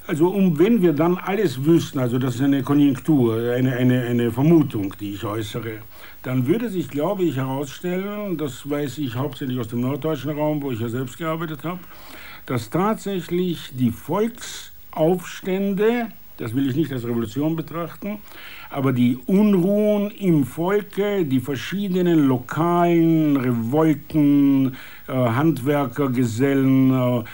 Also wenn wir dann alles wüssten, also das ist eine Konjunktur, eine Vermutung, die ich äußere, dann würde sich, glaube ich, herausstellen, das weiß ich hauptsächlich aus dem norddeutschen Raum, wo ich ja selbst gearbeitet habe, dass tatsächlich die Volksaufstände, das will ich nicht als Revolution betrachten, aber die Unruhen im Volke, die verschiedenen lokalen Revolten, Handwerkergesellen,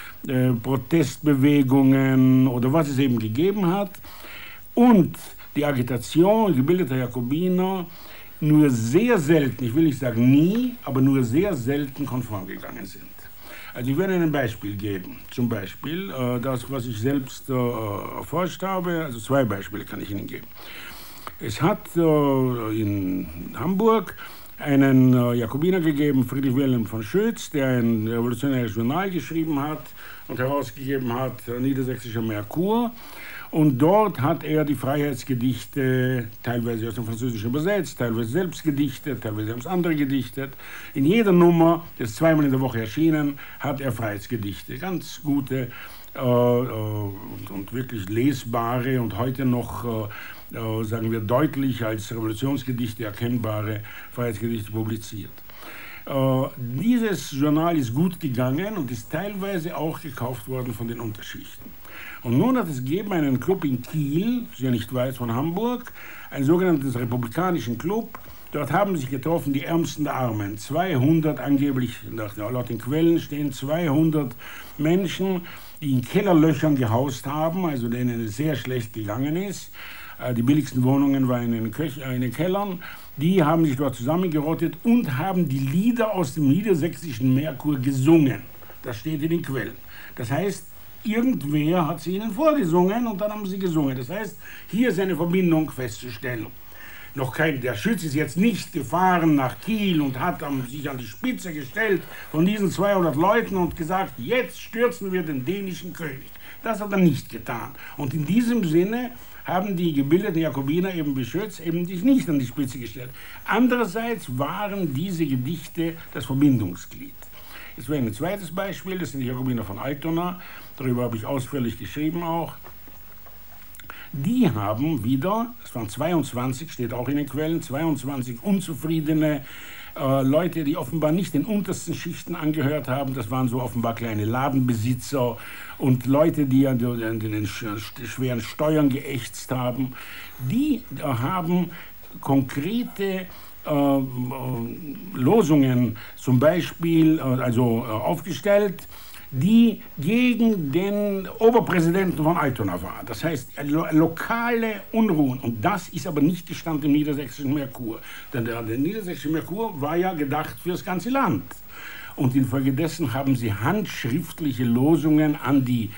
Protestbewegungen oder was es eben gegeben hat und die Agitation gebildeter Jakobiner nur sehr selten, ich will nicht sagen nie, aber nur sehr selten konform gegangen sind. Also ich werde Ihnen ein Beispiel geben. Zum Beispiel das, was ich selbst erforscht habe, also 2 Beispiele kann ich Ihnen geben. Es hat in Hamburg einen Jakobiner gegeben, Friedrich Wilhelm von Schütz, der ein revolutionäres Journal geschrieben hat und herausgegeben hat, Niedersächsischer Merkur. Und dort hat er die Freiheitsgedichte, teilweise aus dem Französischen übersetzt, teilweise selbst gedichtet, teilweise haben es andere gedichtet. In jeder Nummer, das ist 2-mal in der Woche erschienen, hat er Freiheitsgedichte, ganz gute und wirklich lesbare und heute noch sagen wir deutlich als Revolutionsgedichte erkennbare Freiheitsgedichte publiziert. Dieses Journal ist gut gegangen und ist teilweise auch gekauft worden von den Unterschichten. Und nun hat es gegeben einen Club in Kiel, sehr nicht weit von Hamburg, einen sogenannten republikanischen Club. Dort haben sich getroffen die Ärmsten der Armen. 200 angeblich, laut den Quellen stehen 200 Menschen, die in Kellerlöchern gehaust haben, also denen es sehr schlecht gegangen ist. Die billigsten Wohnungen waren in den Kellern. Die haben sich dort zusammengerottet und haben die Lieder aus dem Niedersächsischen Merkur gesungen. Das steht in den Quellen. Das heißt, irgendwer hat sie ihnen vorgesungen und dann haben sie gesungen. Das heißt, hier ist eine Verbindung festzustellen. Der Schütz ist jetzt nicht gefahren nach Kiel und hat sich an die Spitze gestellt von diesen 200 Leuten und gesagt, jetzt stürzen wir den dänischen König. Das hat er nicht getan. Und in diesem Sinne haben die gebildeten Jakobiner eben wie Schütz eben sich nicht an die Spitze gestellt. Andererseits waren diese Gedichte das Verbindungsglied. Jetzt wäre ein zweites Beispiel, das sind die Jakobiner von Altona, darüber habe ich ausführlich geschrieben auch. Die haben wieder, es waren 22, steht auch in den Quellen, 22 unzufriedene Leute, die offenbar nicht den untersten Schichten angehört haben. Das waren so offenbar kleine Ladenbesitzer und Leute, die an den schweren Steuern geächtzt haben. Die haben konkrete Losungen zum Beispiel aufgestellt, die gegen den Oberpräsidenten von Altona war. Das heißt, lokale Unruhen. Und das ist aber nicht gestanden im Niedersächsischen Merkur. Denn der Niedersächsische Merkur war ja gedacht für das ganze Land. Und infolgedessen haben sie handschriftliche Losungen an die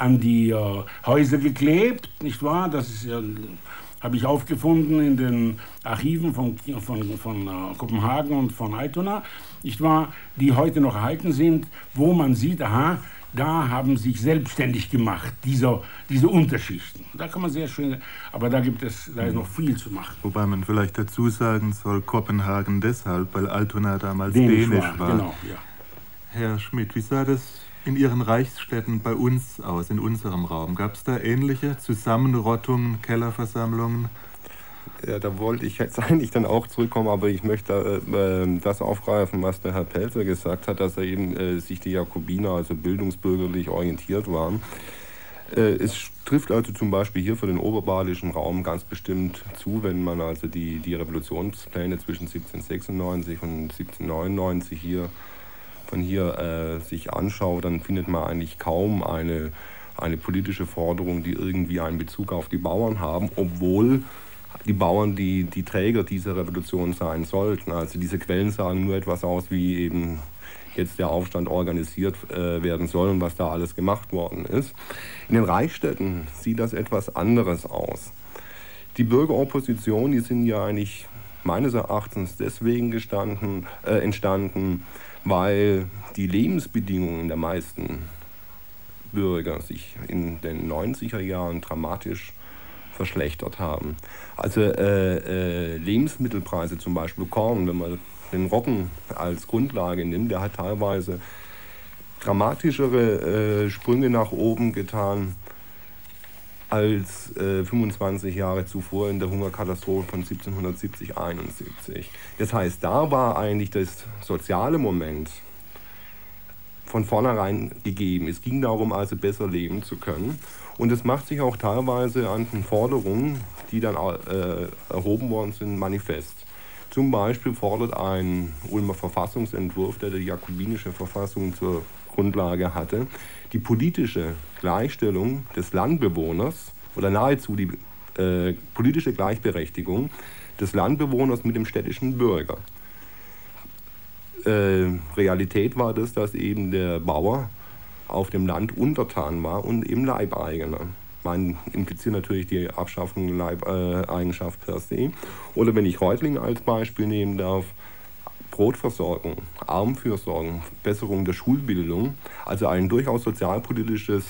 Häuser geklebt, nicht wahr? Das ist ja, habe ich aufgefunden in den Archiven von Kopenhagen und von Altona, nicht wahr, die heute noch erhalten sind, wo man sieht, aha, da haben sich selbstständig gemacht, diese Unterschichten. Da kann man sehr schön, aber da ist noch viel zu machen. Wobei man vielleicht dazu sagen soll, Kopenhagen deshalb, weil Altona damals dänisch war. Genau, ja. Herr Schmidt, wie sah das in Ihren Reichsstädten bei uns aus, in unserem Raum? Gab es da ähnliche Zusammenrottungen, Kellerversammlungen? Ja, da wollte ich jetzt eigentlich dann auch zurückkommen, aber ich möchte das aufgreifen, was der Herr Pelzer gesagt hat, dass er eben sich die Jakobiner, also bildungsbürgerlich orientiert waren. Es trifft also zum Beispiel hier für den oberbadischen Raum ganz bestimmt zu, wenn man also die Revolutionspläne zwischen 1796 und 1799 von hier sich anschaut, dann findet man eigentlich kaum eine politische Forderung, die irgendwie einen Bezug auf die Bauern haben, obwohl die Bauern die Träger dieser Revolution sein sollten. Also diese Quellen sagen nur etwas aus, wie eben jetzt der Aufstand organisiert werden soll und was da alles gemacht worden ist. In den Reichsstädten sieht das etwas anderes aus. Die Bürgeropposition, die sind ja eigentlich meines Erachtens deswegen entstanden, weil die Lebensbedingungen der meisten Bürger sich in den 90er Jahren dramatisch verschlechtert haben. Also Lebensmittelpreise, zum Beispiel Korn, wenn man den Roggen als Grundlage nimmt, der hat teilweise dramatischere Sprünge nach oben getan als 25 Jahre zuvor in der Hungerkatastrophe von 1770-71. Das heißt, da war eigentlich das soziale Moment von vornherein gegeben. Es ging darum, also besser leben zu können. Und es macht sich auch teilweise an den Forderungen, die dann erhoben worden sind, manifest. Zum Beispiel fordert ein Ulmer Verfassungsentwurf, der die jakobinische Verfassung zur Grundlage hatte, die politische Gleichstellung des Landbewohners oder nahezu die politische Gleichberechtigung des Landbewohners mit dem städtischen Bürger. Realität war das, dass eben der Bauer auf dem Land untertan war und eben Leibeigener. Man impliziert natürlich die Abschaffung der Leibeigenschaft per se. Oder wenn ich Reutlingen als Beispiel nehmen darf, Brotversorgung, Armenfürsorgung, Besserung der Schulbildung, also ein durchaus sozialpolitisches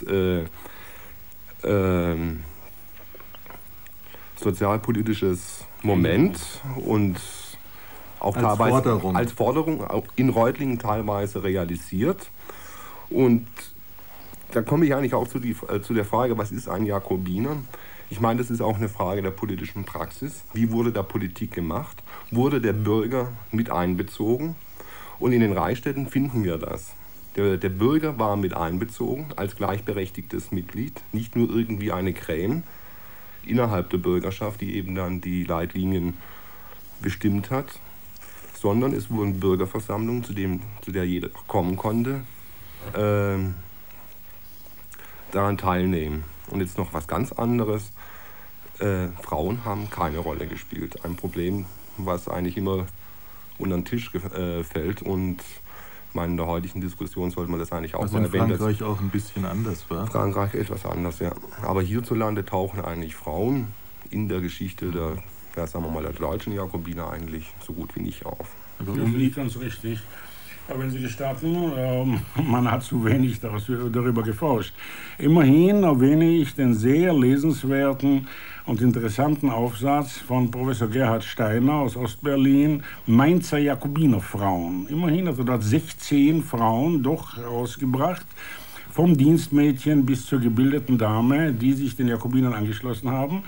Moment und auch als teilweise Forderung. Als Forderung auch in Reutlingen teilweise realisiert. Und da komme ich eigentlich auch zu der Frage, was ist ein Jakobiner? Ich meine, das ist auch eine Frage der politischen Praxis. Wie wurde da Politik gemacht? Wurde der Bürger mit einbezogen? Und in den Reichsstädten finden wir das. Der Bürger war mit einbezogen als gleichberechtigtes Mitglied, nicht nur irgendwie eine Kräme innerhalb der Bürgerschaft, die eben dann die Leitlinien bestimmt hat, sondern es wurden Bürgerversammlungen, zu der jeder kommen konnte, daran teilnehmen. Und jetzt noch was ganz anderes. Frauen haben keine Rolle gespielt. Ein Problem, was eigentlich immer unter den Tisch fällt. Und in der heutigen Diskussion sollte man das eigentlich auch mal erwähnen. Was in Frankreich auch ein bisschen anders war. Frankreich etwas anders, ja. Aber hierzulande tauchen eigentlich Frauen in der Geschichte der deutschen Jakobiner eigentlich so gut wie nicht auf. Das ist nicht ganz richtig. Aber wenn Sie gestatten, man hat zu wenig darüber geforscht. Immerhin erwähne ich den sehr lesenswerten und interessanten Aufsatz von Professor Gerhard Steiner aus Ostberlin, Mainzer Jakobinerfrauen. Immerhin hat er dort 16 Frauen doch rausgebracht, vom Dienstmädchen bis zur gebildeten Dame, die sich den Jakobinern angeschlossen haben,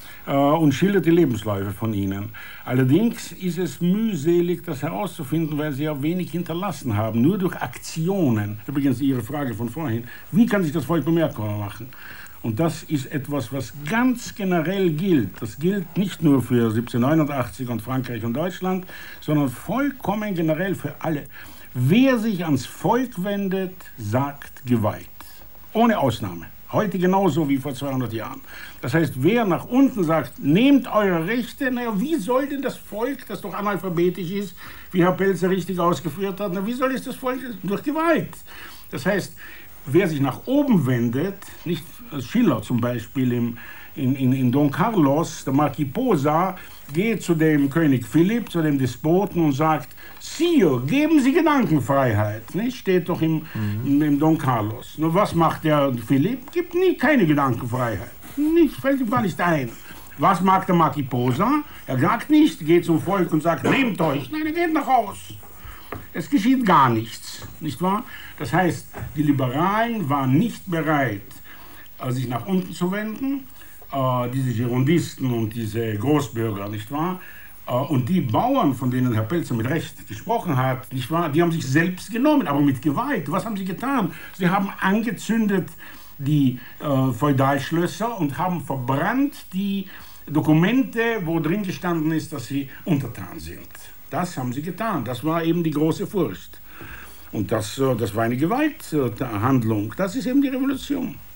und schildert die Lebensläufe von ihnen. Allerdings ist es mühselig, das herauszufinden, weil sie ja wenig hinterlassen haben, nur durch Aktionen. Übrigens Ihre Frage von vorhin, wie kann sich das Volk bemerkbar machen? Und das ist etwas, was ganz generell gilt. Das gilt nicht nur für 1789 und Frankreich und Deutschland, sondern vollkommen generell für alle. Wer sich ans Volk wendet, sagt geweiht. Ohne Ausnahme. Heute genauso wie vor 200 Jahren. Das heißt, wer nach unten sagt, nehmt eure Rechte, naja, wie soll denn das Volk, das doch analphabetisch ist, wie Herr Pelzer richtig ausgeführt hat, na, wie soll es das Volk? Durch Gewalt. Das heißt, wer sich nach oben wendet, nicht Schiller zum Beispiel in Don Carlos, der Marquis Posa, geht zu dem König Philipp, zu dem Despoten und sagt, Sire, geben Sie Gedankenfreiheit. Nicht? Steht doch im Don Carlos. Nur was macht der Philipp? Gibt nie keine Gedankenfreiheit. Nicht, fällt ihm gar nicht ein. Was mag der Marquis Posa? Er sagt nicht, geht zum Volk und sagt, nehmt euch. Nein, er geht nach Haus. Es geschieht gar nichts, nicht wahr? Das heißt, die Liberalen waren nicht bereit, sich nach unten zu wenden, diese Girondisten und diese Großbürger, nicht wahr? Und die Bauern, von denen Herr Pelzer mit Recht gesprochen hat, nicht wahr? Die haben sich selbst genommen, aber mit Gewalt. Was haben sie getan? Sie haben angezündet die Feudalschlösser und haben verbrannt die Dokumente, wo drin gestanden ist, dass sie untertan sind. Das haben sie getan. Das war eben die große Furcht. Und das war eine Gewalthandlung. Das ist eben die Revolution.